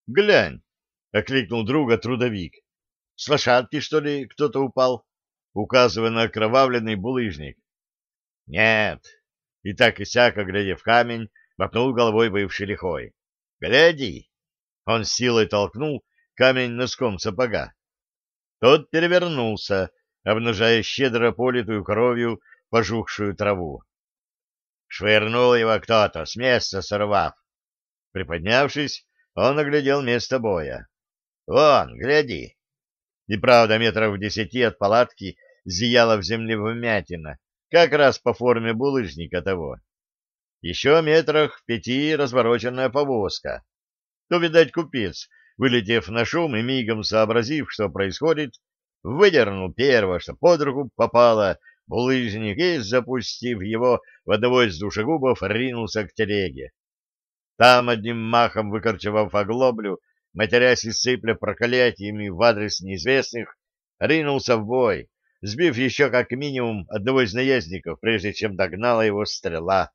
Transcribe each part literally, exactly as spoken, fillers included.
— Глянь! — окликнул друга трудовик. — С лошадки, что ли, кто-то упал? Указывая на окровавленный булыжник. — Нет. И так и сяк, глядя в камень, мотнул головой бывший лихой. — Гляди! Он с силой толкнул камень носком сапога. Тот перевернулся, обнажая щедро политую кровью пожухшую траву. Швырнул его кто-то, с места сорвав. Приподнявшись, он оглядел место боя. — Вон, гляди! И правда, метров в десяти от палатки зияла в земле вмятина, как раз по форме булыжника того. Еще метрах в пяти развороченная повозка. То, видать, купец, вылетев на шум и мигом сообразив, что происходит, выдернул первое, что под руку попало, булыжник, и, запустив его в одного из душегубов, ринулся к телеге. Там, одним махом выкорчевав оглоблю, матерясь и сыпля проклятиями в адрес неизвестных, ринулся в бой, сбив еще как минимум одного из наездников, прежде чем догнала его стрела.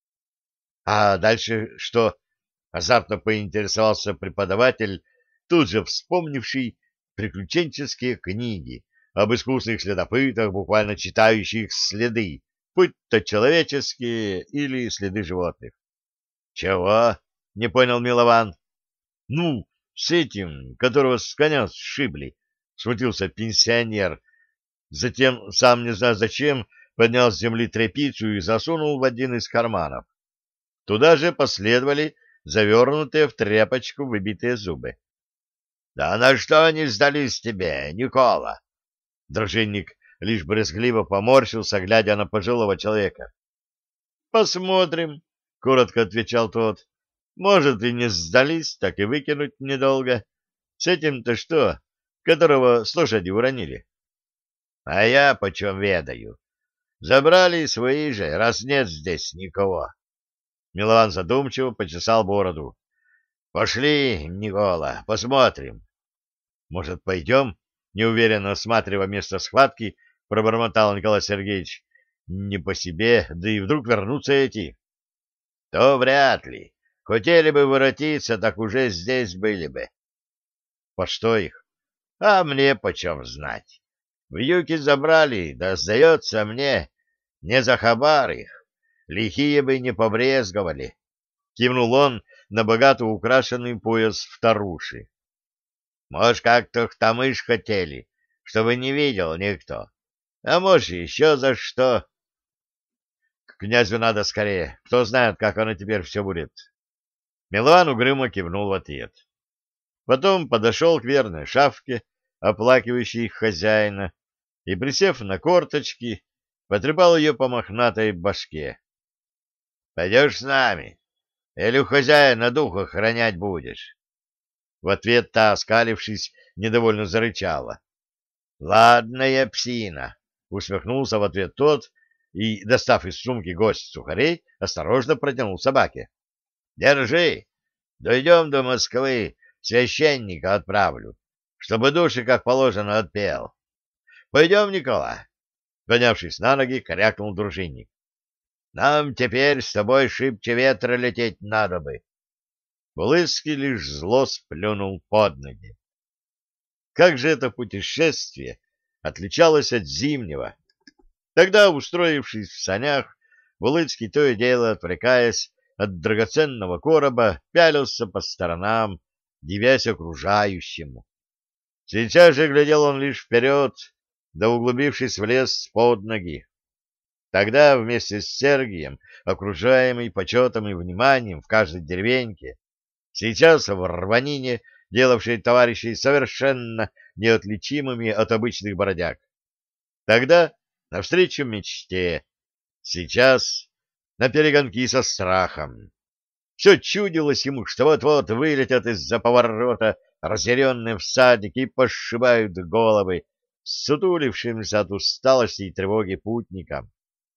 — А дальше что? — азартно поинтересовался преподаватель, тут же вспомнивший приключенческие книги об искусных следопытах, буквально читающих следы, будь то человеческие или следы животных. — Чего? — не понял Милован. — Ну, с этим, которого с коня сшибли, — смутился пенсионер. Затем, сам не знаю зачем, поднял с земли тряпицу и засунул в один из карманов. Туда же последовали завернутые в тряпочку выбитые зубы. — Да на что они сдались тебе, Никола? Дружинник лишь брезгливо поморщился, глядя на пожилого человека. — Посмотрим, — коротко отвечал тот. — Может, и не сдались, так и выкинуть недолго. С этим-то что, которого с лошади уронили? — А я почем ведаю? Забрали свои же, раз нет здесь никого. Милован задумчиво почесал бороду. — Пошли, Никола, посмотрим. — Может, пойдем? — неуверенно осматривая место схватки, пробормотал Николай Сергеевич. — Не по себе, да и вдруг вернутся эти. — То вряд ли. Хотели бы воротиться, так уже здесь были бы. — По что их? — А мне почем знать. Вьюки забрали, да, сдается мне, не за хабар их. Лихие бы не побрезговали. Кивнул он на богато украшенный пояс вторуши. Может, как-то хтамыш хотели, чтобы не видел никто. А может, еще за что. К князю надо скорее. Кто знает, как оно теперь все будет. Милан угрюмо кивнул в ответ. Потом подошел к верной шавке, оплакивающей их хозяина, и, присев на корточки, потрепал ее по мохнатой башке. — Пойдешь с нами? Или у хозяина дух охранять будешь? В ответ та, оскалившись, недовольно зарычала. — Ладно, я псина, — усмехнулся в ответ тот и, достав из сумки гость сухарей, осторожно протянул собаке. — Держи. Дойдем до Москвы, священника отправлю, чтобы души, как положено, отпел. Пойдем, Никола. Поднявшись на ноги, корякнул дружинник. Нам теперь с тобой шибче ветра лететь надо бы. Булыцкий лишь зло сплюнул под ноги. Как же это путешествие отличалось от зимнего? Тогда, устроившись в санях, Булыцкий то и дело, отвлекаясь от драгоценного короба, пялился по сторонам, дивясь окружающему. Сейчас же глядел он лишь вперед, да углубившись в лес под ноги. Тогда вместе с Сергием, окружаемый почетом и вниманием в каждой деревеньке, сейчас в рванине, делавшей товарищей совершенно неотличимыми от обычных бродяг. Тогда навстречу мечте, сейчас на перегонки со страхом. Все чудилось ему, что вот-вот вылетят из-за поворота разъяренные всадники и пошибают головы ссутулившимся от усталости и тревоги путникам.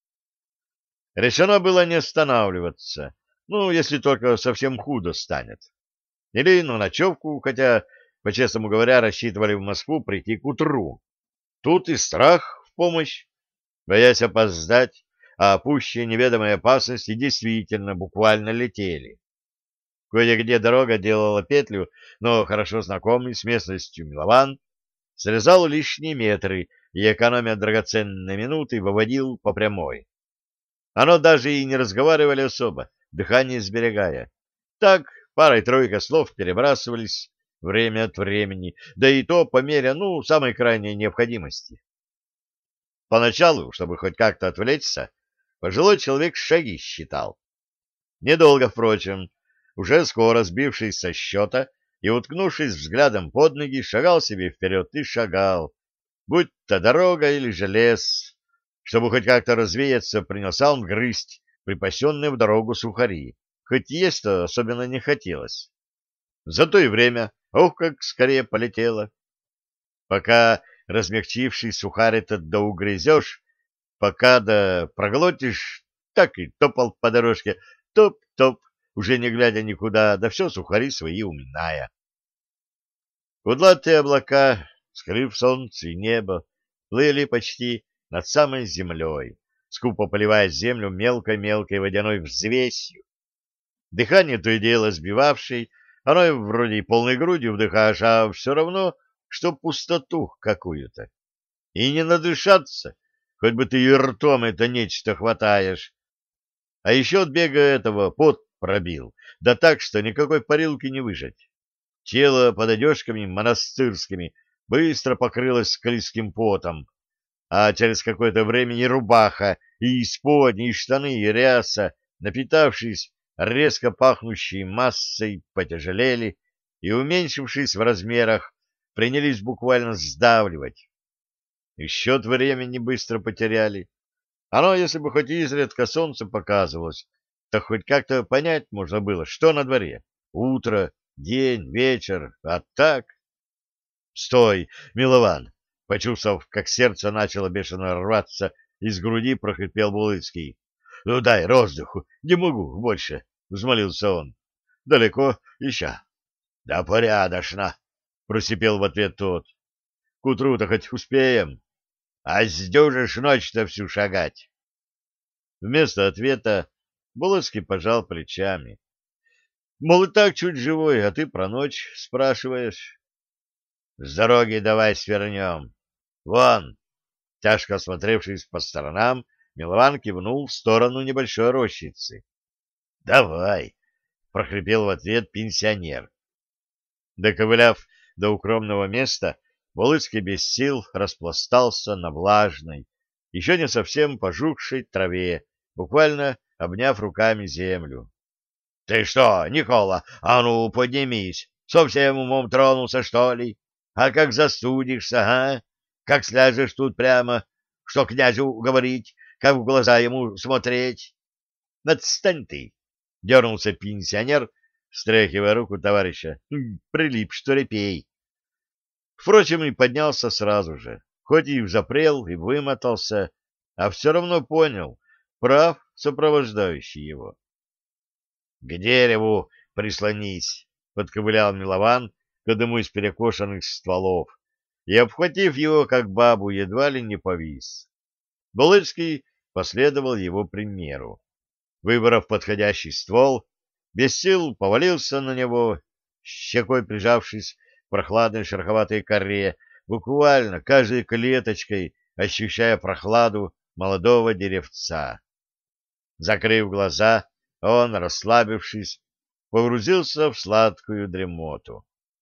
Решено было не останавливаться, ну, если только совсем худо станет. Или на ночевку, хотя, по-честному говоря, рассчитывали в Москву прийти к утру. Тут и страх в помощь, боясь опоздать, а пущие неведомой опасности действительно буквально летели. Кое-где дорога делала петлю, но хорошо знакомый с местностью Милован срезал лишние метры и, экономя драгоценные минуты, выводил по прямой. Оно даже и не разговаривали особо, дыхание сберегая. Так, парой-тройкой слов перебрасывались время от времени, да и то по мере, ну, самой крайней необходимости. Поначалу, чтобы хоть как-то отвлечься, пожилой человек шаги считал. Недолго, впрочем, уже скоро сбившись со счета и уткнувшись взглядом под ноги, шагал себе вперед и шагал, будь то дорога или же лес. Чтобы хоть как-то развеяться, принялся он грызть припасенные в дорогу сухари, хоть есть-то особенно не хотелось. За то и время, ох, как скорее полетело. Пока размягчивший сухарь этот да угрызешь, пока да проглотишь, так и топал по дорожке, топ-топ, уже не глядя никуда, да все сухари свои уминая. Кудлатые облака, скрыв солнце и небо, плыли почти над самой землей, скупо поливая землю мелкой-мелкой водяной взвесью. Дыхание то и дело сбивавшей, оно и вроде и полной грудью вдыхаешь, а все равно, что пустоту какую-то. И не надышаться, хоть бы ты и ртом это нечто хватаешь. А еще от бега этого пот пробил, да так, что никакой парилки не выжать. Тело под одежками монастырскими быстро покрылось склизким потом, а через какое-то время и рубаха, и исподние, и штаны, и ряса, напитавшись резко пахнущей массой, потяжелели и, уменьшившись в размерах, принялись буквально сдавливать. И счет времени быстро потеряли. Оно, если бы хоть изредка солнце показывалось, то хоть как-то понять можно было, что на дворе. Утро, день, вечер, а так... Стой, Милован! Почувствовав, как сердце начало бешено рваться, из груди прохрипел Булыцкий. — Ну, дай воздуху, не могу больше, — взмолился он. — Далеко еще? — Да порядочно, — просипел в ответ тот. — К утру-то хоть успеем. А сдюжишь ночь-то всю шагать. Вместо ответа Булыцкий пожал плечами. — Мол, и так чуть живой, а ты про ночь спрашиваешь. — С дороги давай свернем. Вон! Тяжко осмотревшись по сторонам, Милован кивнул в сторону небольшой рощицы. — Давай! — прохрипел в ответ пенсионер. Доковыляв до укромного места, Булыцкий без сил распластался на влажной, еще не совсем пожухшей траве, буквально обняв руками землю. — Ты что, Никола, а ну поднимись! Совсем умом тронулся, что ли? А как застудишься, а? Как сляжешь тут прямо? Что князю говорить? Как в глаза ему смотреть? — Отстань ты! — дернулся пенсионер, стряхивая руку товарища. — Прилип, что репей. Впрочем, и поднялся сразу же, хоть и взапрел, и вымотался, а все равно понял, прав сопровождающий его. — К дереву прислонись! — подковылял Милован к одному из перекошенных стволов и, обхватив его, как бабу, едва ли не повис. Булыцкий последовал его примеру. Выбрав подходящий ствол, без сил повалился на него, щекой прижавшись к прохладной шероховатой коре, буквально каждой клеточкой ощущая прохладу молодого деревца. Закрыв глаза, он, расслабившись, погрузился в сладкую дремоту.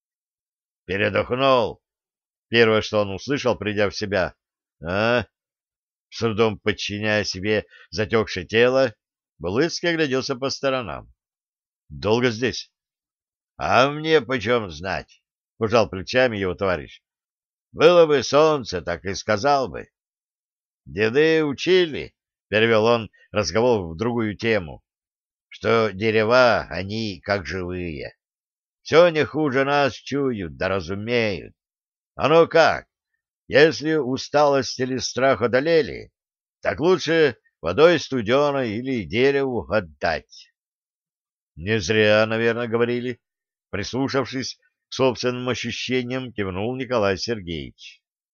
«Передохнул?» — первое, что он услышал, придя в себя. «А?» С трудом подчиняя себе затекшее тело, Булыцкий огляделся по сторонам. «Долго здесь?» «А мне почем знать?» — пожал плечами его товарищ. «Было бы солнце, так и сказал бы». «Деды учили», — перевел он разговор в другую тему, «что дерева, они как живые. Все не хуже нас чуют, да разумеют. Оно как? Если усталость или страх одолели, так лучше водой студеной или дереву отдать». Не зря, наверное, говорили. Прислушавшись к собственным ощущениям, кивнул Николай Сергеевич.